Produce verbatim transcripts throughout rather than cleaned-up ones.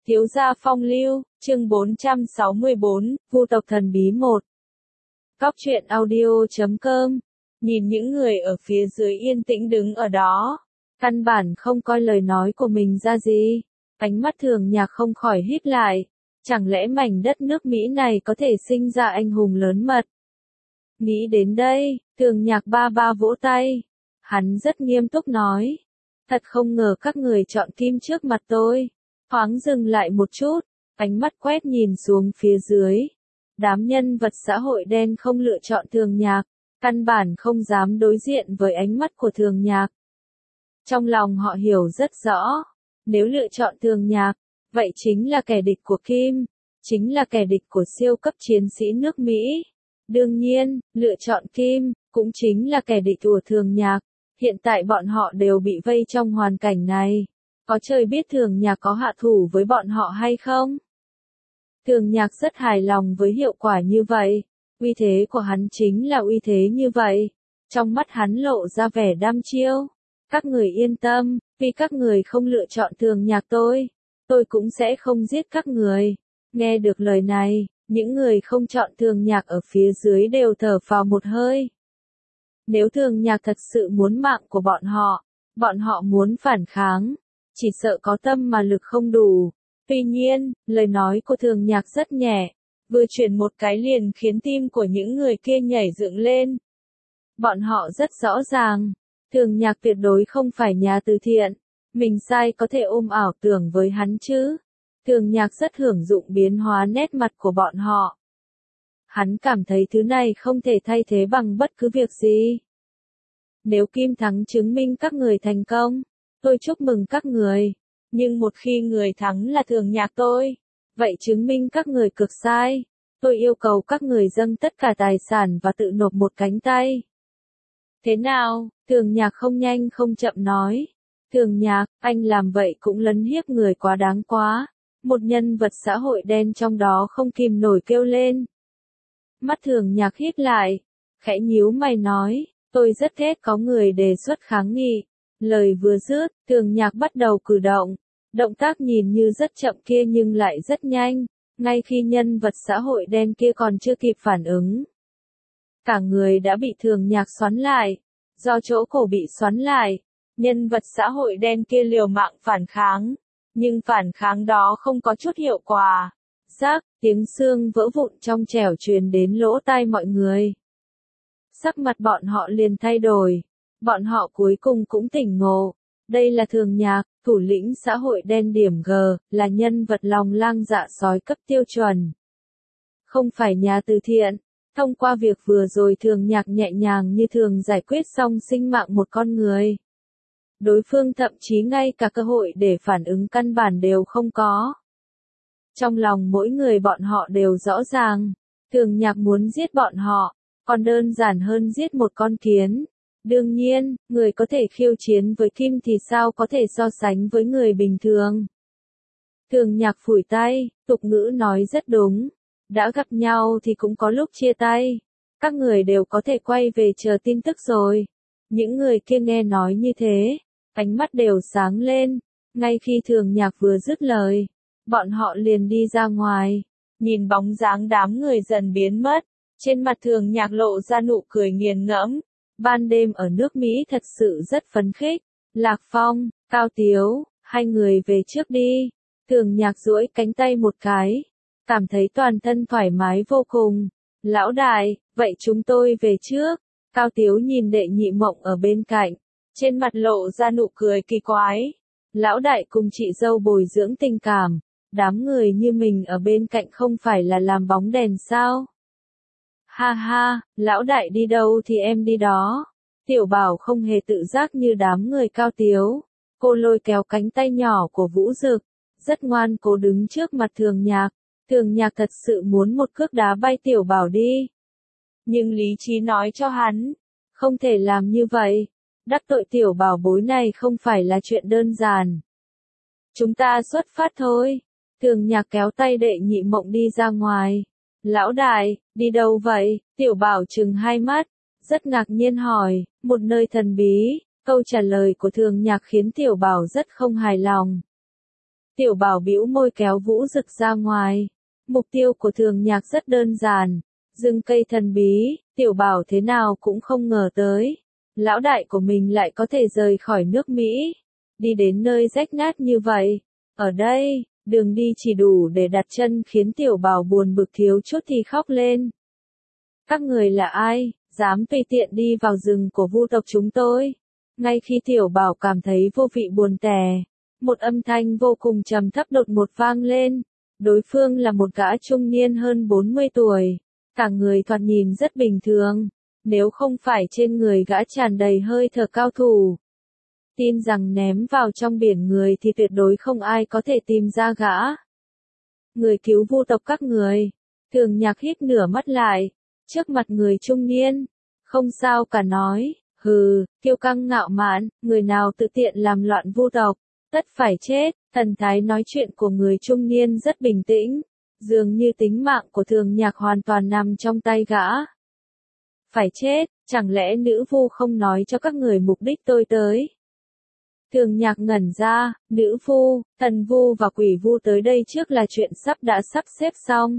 Thiếu gia phong lưu, chương bốn trăm sáu mươi bốn, Vu tộc thần bí một. Cóc truyện audio chấm com. Nhìn những người ở phía dưới yên tĩnh đứng ở đó, căn bản không coi lời nói của mình ra gì. Ánh mắt Thường Nhạc không khỏi híp lại. Chẳng lẽ mảnh đất nước Mỹ này có thể sinh ra anh hùng lớn mật? Nghĩ đến đây, Thường Nhạc ba ba vỗ tay. Hắn rất nghiêm túc nói. Thật không ngờ các người chọn Kim trước mặt tôi. Thoáng dừng lại một chút, ánh mắt quét nhìn xuống phía dưới. Đám nhân vật xã hội đen không lựa chọn Thường Nhạc, căn bản không dám đối diện với ánh mắt của Thường Nhạc. Trong lòng họ hiểu rất rõ, nếu lựa chọn Thường Nhạc, vậy chính là kẻ địch của Kim, chính là kẻ địch của siêu cấp chiến sĩ nước Mỹ. Đương nhiên, lựa chọn Kim, cũng chính là kẻ địch của Thường Nhạc. Hiện tại bọn họ đều bị vây trong hoàn cảnh này. Có trời biết Thường Nhạc có hạ thủ với bọn họ hay không? Thường Nhạc rất hài lòng với hiệu quả như vậy. Uy thế của hắn chính là uy thế như vậy. Trong mắt hắn lộ ra vẻ đăm chiêu. Các người yên tâm, vì các người không lựa chọn Thường Nhạc tôi, tôi cũng sẽ không giết các người. Nghe được lời này, những người không chọn Thường Nhạc ở phía dưới đều thở phào một hơi. Nếu Thường Nhạc thật sự muốn mạng của bọn họ, bọn họ muốn phản kháng, chỉ sợ có tâm mà lực không đủ. Tuy nhiên, lời nói của Thường Nhạc rất nhẹ, vừa chuyển một cái liền khiến tim của những người kia nhảy dựng lên. Bọn họ rất rõ ràng, Thường Nhạc tuyệt đối không phải nhà từ thiện, mình sai có thể ôm ảo tưởng với hắn chứ. Thường Nhạc rất hưởng dụng biến hóa nét mặt của bọn họ. Hắn cảm thấy thứ này không thể thay thế bằng bất cứ việc gì. Nếu Kim thắng chứng minh các người thành công, tôi chúc mừng các người. Nhưng một khi người thắng là Thường Nhạc tôi, vậy chứng minh các người cực sai. Tôi yêu cầu các người dâng tất cả tài sản và tự nộp một cánh tay. Thế nào? Thường Nhạc không nhanh không chậm nói. Thường Nhạc, anh làm vậy cũng lấn hiếp người quá đáng quá. Một nhân vật xã hội đen trong đó không kìm nổi kêu lên. Mắt Thường Nhạc híp lại, khẽ nhíu mày nói, tôi rất ghét có người đề xuất kháng nghị. Lời vừa dứt, Thường Nhạc bắt đầu cử động. Động tác nhìn như rất chậm kia nhưng lại rất nhanh, ngay khi nhân vật xã hội đen kia còn chưa kịp phản ứng. Cả người đã bị Thường Nhạc xoắn lại, do chỗ cổ bị xoắn lại, nhân vật xã hội đen kia liều mạng phản kháng, nhưng phản kháng đó không có chút hiệu quả. Rác, tiếng xương vỡ vụn trong trẻo truyền đến lỗ tai mọi người. Sắc mặt bọn họ liền thay đổi, bọn họ cuối cùng cũng tỉnh ngộ. Đây là Thường Nhạc, thủ lĩnh xã hội đen điểm G, là nhân vật lòng lang dạ sói cấp tiêu chuẩn. Không phải nhà từ thiện. Thông qua việc vừa rồi Thường Nhạc nhẹ nhàng như thường giải quyết xong sinh mạng một con người. Đối phương thậm chí ngay cả cơ hội để phản ứng căn bản đều không có. Trong lòng mỗi người bọn họ đều rõ ràng, Thường Nhạc muốn giết bọn họ, còn đơn giản hơn giết một con kiến. Đương nhiên, người có thể khiêu chiến với Kim thì sao có thể so sánh với người bình thường. Thường Nhạc phủi tay, tục ngữ nói rất đúng. Đã gặp nhau thì cũng có lúc chia tay. Các người đều có thể quay về chờ tin tức rồi. Những người kia nghe nói như thế, ánh mắt đều sáng lên. Ngay khi Thường Nhạc vừa dứt lời, bọn họ liền đi ra ngoài. Nhìn bóng dáng đám người dần biến mất, trên mặt Thường Nhạc lộ ra nụ cười nghiền ngẫm. Ban đêm ở nước Mỹ thật sự rất phấn khích. Lạc Phong, Cao Tiếu, hai người về trước đi. Thường Nhạc duỗi cánh tay một cái, cảm thấy toàn thân thoải mái vô cùng. Lão đại, vậy chúng tôi về trước. Cao Tiếu nhìn Đệ Nhị Mộng ở bên cạnh, trên mặt lộ ra nụ cười kỳ quái. Lão đại cùng chị dâu bồi dưỡng tình cảm, đám người như mình ở bên cạnh không phải là làm bóng đèn sao? Ha ha, lão đại đi đâu thì em đi đó. Tiểu Bảo không hề tự giác như đám người Cao Tiếu. Cô lôi kéo cánh tay nhỏ của Vũ Dực, rất ngoan cố đứng trước mặt Thường Nhạc. Thường Nhạc thật sự muốn một cước đá bay Tiểu Bảo đi. Nhưng lý trí nói cho hắn, không thể làm như vậy. Đắc tội Tiểu Bảo bối này không phải là chuyện đơn giản. Chúng ta xuất phát thôi. Thường Nhạc kéo tay Đệ Nhị Mộng đi ra ngoài. Lão đại, đi đâu vậy? Tiểu Bảo trừng hai mắt, rất ngạc nhiên hỏi, một nơi thần bí. Câu trả lời của Thường Nhạc khiến Tiểu Bảo rất không hài lòng. Tiểu Bảo bĩu môi kéo Vũ Dực ra ngoài. Mục tiêu của Thường Nhạc rất đơn giản. Rừng cây thần bí, Tiểu Bảo thế nào cũng không ngờ tới. Lão đại của mình lại có thể rời khỏi nước Mỹ. Đi đến nơi rách nát như vậy. Ở đây, đường đi chỉ đủ để đặt chân khiến Tiểu Bảo buồn bực thiếu chút thì khóc lên. Các người là ai, dám tùy tiện đi vào rừng của Vu tộc chúng tôi? Ngay khi Tiểu Bảo cảm thấy vô vị buồn tẻ, một âm thanh vô cùng trầm thấp đột ngột vang lên. Đối phương là một gã trung niên hơn bốn mươi tuổi, cả người thoạt nhìn rất bình thường, nếu không phải trên người gã tràn đầy hơi thở cao thủ. Tin rằng ném vào trong biển người thì tuyệt đối không ai có thể tìm ra gã. Người cứu Vu tộc các người. Thường Nhạc hít nửa mắt lại, trước mặt người trung niên. Không sao cả nói, hừ, kiêu căng ngạo mạn, người nào tự tiện làm loạn Vu tộc, tất phải chết. Thần thái nói chuyện của người trung niên rất bình tĩnh, dường như tính mạng của Thường Nhạc hoàn toàn nằm trong tay gã. Phải chết, chẳng lẽ nữ vu không nói cho các người mục đích tôi tới? Thường Nhạc ngẩn ra, nữ vu, thần vu và quỷ vu tới đây trước là chuyện sắp đã sắp xếp xong.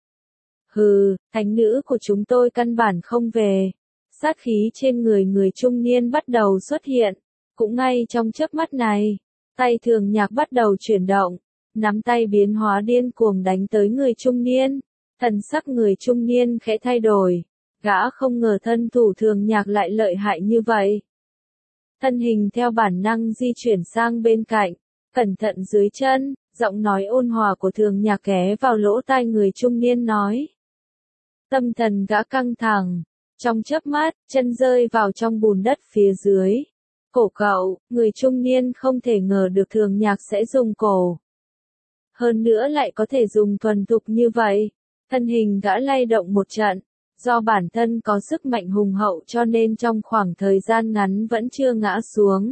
Hừ, thánh nữ của chúng tôi căn bản không về. Sát khí trên người người trung niên bắt đầu xuất hiện, cũng ngay trong chớp mắt này. Tay Thường Nhạc bắt đầu chuyển động, nắm tay biến hóa điên cuồng đánh tới người trung niên. Thần sắc người trung niên khẽ thay đổi, gã không ngờ thân thủ Thường Nhạc lại lợi hại như vậy. Thân hình theo bản năng di chuyển sang bên cạnh, cẩn thận dưới chân, giọng nói ôn hòa của Thường Nhạc ghé vào lỗ tai người trung niên nói. Tâm thần gã căng thẳng, trong chớp mắt, chân rơi vào trong bùn đất phía dưới. Cổ cậu, người trung niên không thể ngờ được Thường Nhạc sẽ dùng cổ. Hơn nữa lại có thể dùng thuần thục như vậy. Thân hình gã lay động một trận, do bản thân có sức mạnh hùng hậu cho nên trong khoảng thời gian ngắn vẫn chưa ngã xuống.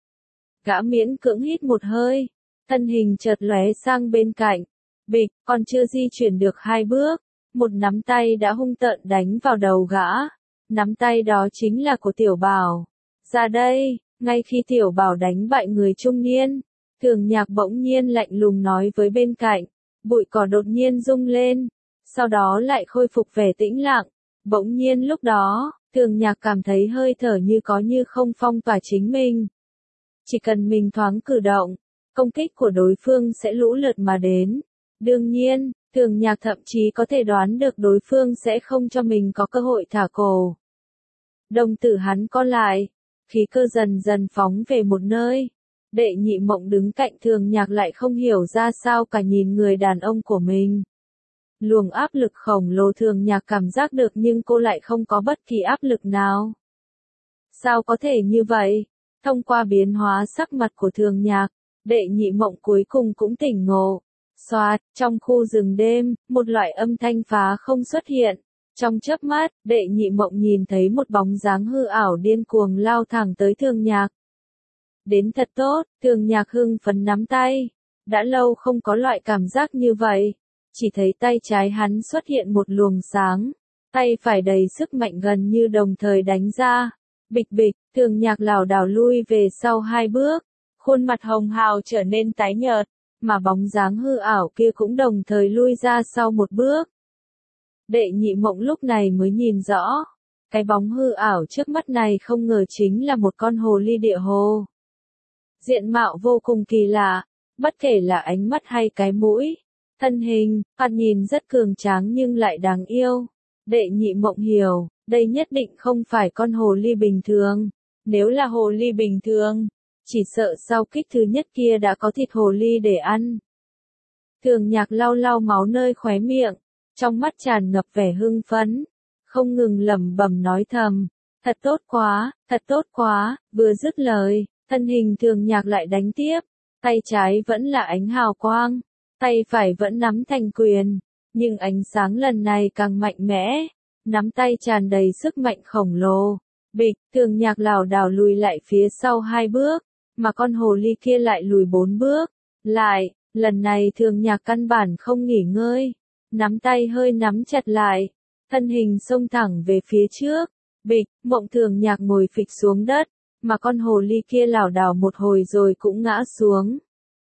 Gã miễn cưỡng hít một hơi, thân hình chợt lóe sang bên cạnh. Bịch, còn chưa di chuyển được hai bước, một nắm tay đã hung tợn đánh vào đầu gã. Nắm tay đó chính là của Tiểu Bảo. Ra đây. Ngay khi Tiểu Bảo đánh bại người trung niên, Thường Nhạc bỗng nhiên lạnh lùng nói với bên cạnh, bụi cỏ đột nhiên rung lên, sau đó lại khôi phục vẻ tĩnh lặng. Bỗng nhiên lúc đó, Thường Nhạc cảm thấy hơi thở như có như không phong tỏa chính mình. Chỉ cần mình thoáng cử động, công kích của đối phương sẽ lũ lượt mà đến. Đương nhiên, Thường Nhạc thậm chí có thể đoán được đối phương sẽ không cho mình có cơ hội thả cổ. Đồng tử hắn co lại. Khí cơ dần dần phóng về một nơi. Đệ Nhị Mộng đứng cạnh Thường Nhạc lại không hiểu ra sao cả nhìn người đàn ông của mình. Luồng áp lực khổng lồ Thường Nhạc cảm giác được nhưng cô lại không có bất kỳ áp lực nào. Sao có thể như vậy? Thông qua biến hóa sắc mặt của Thường Nhạc, Đệ Nhị Mộng cuối cùng cũng tỉnh ngộ. Xoạt, trong khu rừng đêm, một loại âm thanh phá không xuất hiện. Trong chớp mắt, Đệ Nhị Mộng nhìn thấy một bóng dáng hư ảo điên cuồng lao thẳng tới Thường Nhạc. Đến thật tốt, Thường Nhạc hưng phấn nắm tay. Đã lâu không có loại cảm giác như vậy. Chỉ thấy tay trái hắn xuất hiện một luồng sáng. Tay phải đầy sức mạnh gần như đồng thời đánh ra. Bịch bịch, Thường Nhạc lảo đảo lui về sau hai bước. Khuôn mặt hồng hào trở nên tái nhợt. Mà bóng dáng hư ảo kia cũng đồng thời lui ra sau một bước. Đệ Nhị Mộng lúc này mới nhìn rõ, cái bóng hư ảo trước mắt này không ngờ chính là một con hồ ly địa hồ. Diện mạo vô cùng kỳ lạ, bất kể là ánh mắt hay cái mũi, thân hình, thoạt nhìn rất cường tráng nhưng lại đáng yêu. Đệ Nhị Mộng hiểu, đây nhất định không phải con hồ ly bình thường. Nếu là hồ ly bình thường, chỉ sợ sau kích thứ nhất kia đã có thịt hồ ly để ăn. Thường Nhạc lau lau máu nơi khóe miệng. Trong mắt tràn ngập vẻ hưng phấn, không ngừng lẩm bẩm nói thầm, thật tốt quá, thật tốt quá. Vừa dứt lời, thân hình Thường Nhạc lại đánh tiếp, tay trái vẫn là ánh hào quang, tay phải vẫn nắm thành quyền, nhưng ánh sáng lần này càng mạnh mẽ, nắm tay tràn đầy sức mạnh khổng lồ. Bịch, Thường Nhạc lảo đảo lùi lại phía sau hai bước, mà con hồ ly kia lại lùi bốn bước. Lại, lần này Thường Nhạc căn bản không nghỉ ngơi. Nắm tay hơi nắm chặt lại, thân hình xông thẳng về phía trước. Bịch, Mộng Thường Nhạc ngồi phịch xuống đất, mà con hồ ly kia lảo đảo một hồi rồi cũng ngã xuống.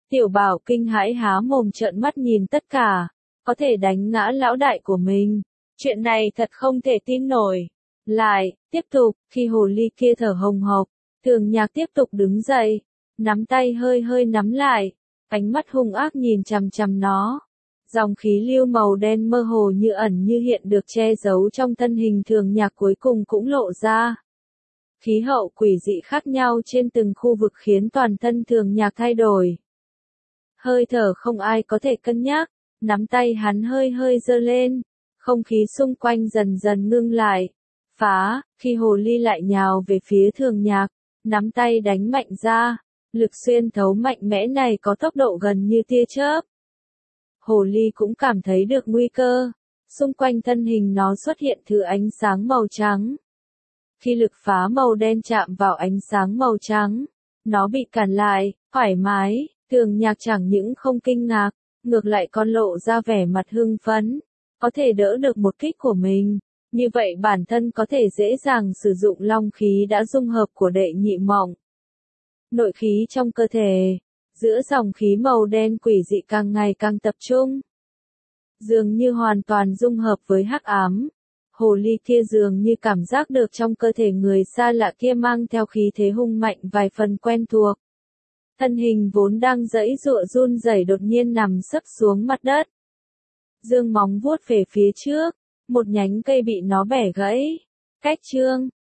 Tiểu Bảo kinh hãi há mồm trợn mắt nhìn tất cả, có thể đánh ngã lão đại của mình. Chuyện này thật không thể tin nổi. Lại, tiếp tục, khi hồ ly kia thở hồng hộc, Thường Nhạc tiếp tục đứng dậy, nắm tay hơi hơi nắm lại, ánh mắt hung ác nhìn chằm chằm nó. Dòng khí lưu màu đen mơ hồ như ẩn như hiện được che giấu trong thân hình Thường Nhạc cuối cùng cũng lộ ra. Khí hậu quỷ dị khác nhau trên từng khu vực khiến toàn thân Thường Nhạc thay đổi. Hơi thở không ai có thể cân nhắc, nắm tay hắn hơi hơi giơ lên, không khí xung quanh dần dần ngưng lại. Phá, khi hồ ly lại nhào về phía Thường Nhạc, nắm tay đánh mạnh ra, lực xuyên thấu mạnh mẽ này có tốc độ gần như tia chớp. Hồ ly cũng cảm thấy được nguy cơ, xung quanh thân hình nó xuất hiện thứ ánh sáng màu trắng. Khi lực phá màu đen chạm vào ánh sáng màu trắng, nó bị cản lại, thoải mái, Thường Nhạc chẳng những không kinh ngạc, ngược lại còn lộ ra vẻ mặt hưng phấn, có thể đỡ được một kích của mình. Như vậy bản thân có thể dễ dàng sử dụng long khí đã dung hợp của đệ nhị mộng. Nội khí trong cơ thể, giữa dòng khí màu đen quỷ dị càng ngày càng tập trung. Dường như hoàn toàn dung hợp với hắc ám. Hồ ly kia dường như cảm giác được trong cơ thể người xa lạ kia mang theo khí thế hung mạnh vài phần quen thuộc. Thân hình vốn đang giãy giụa run rẩy đột nhiên nằm sấp xuống mặt đất. Dương móng vuốt về phía trước, một nhánh cây bị nó bẻ gãy. Cách chương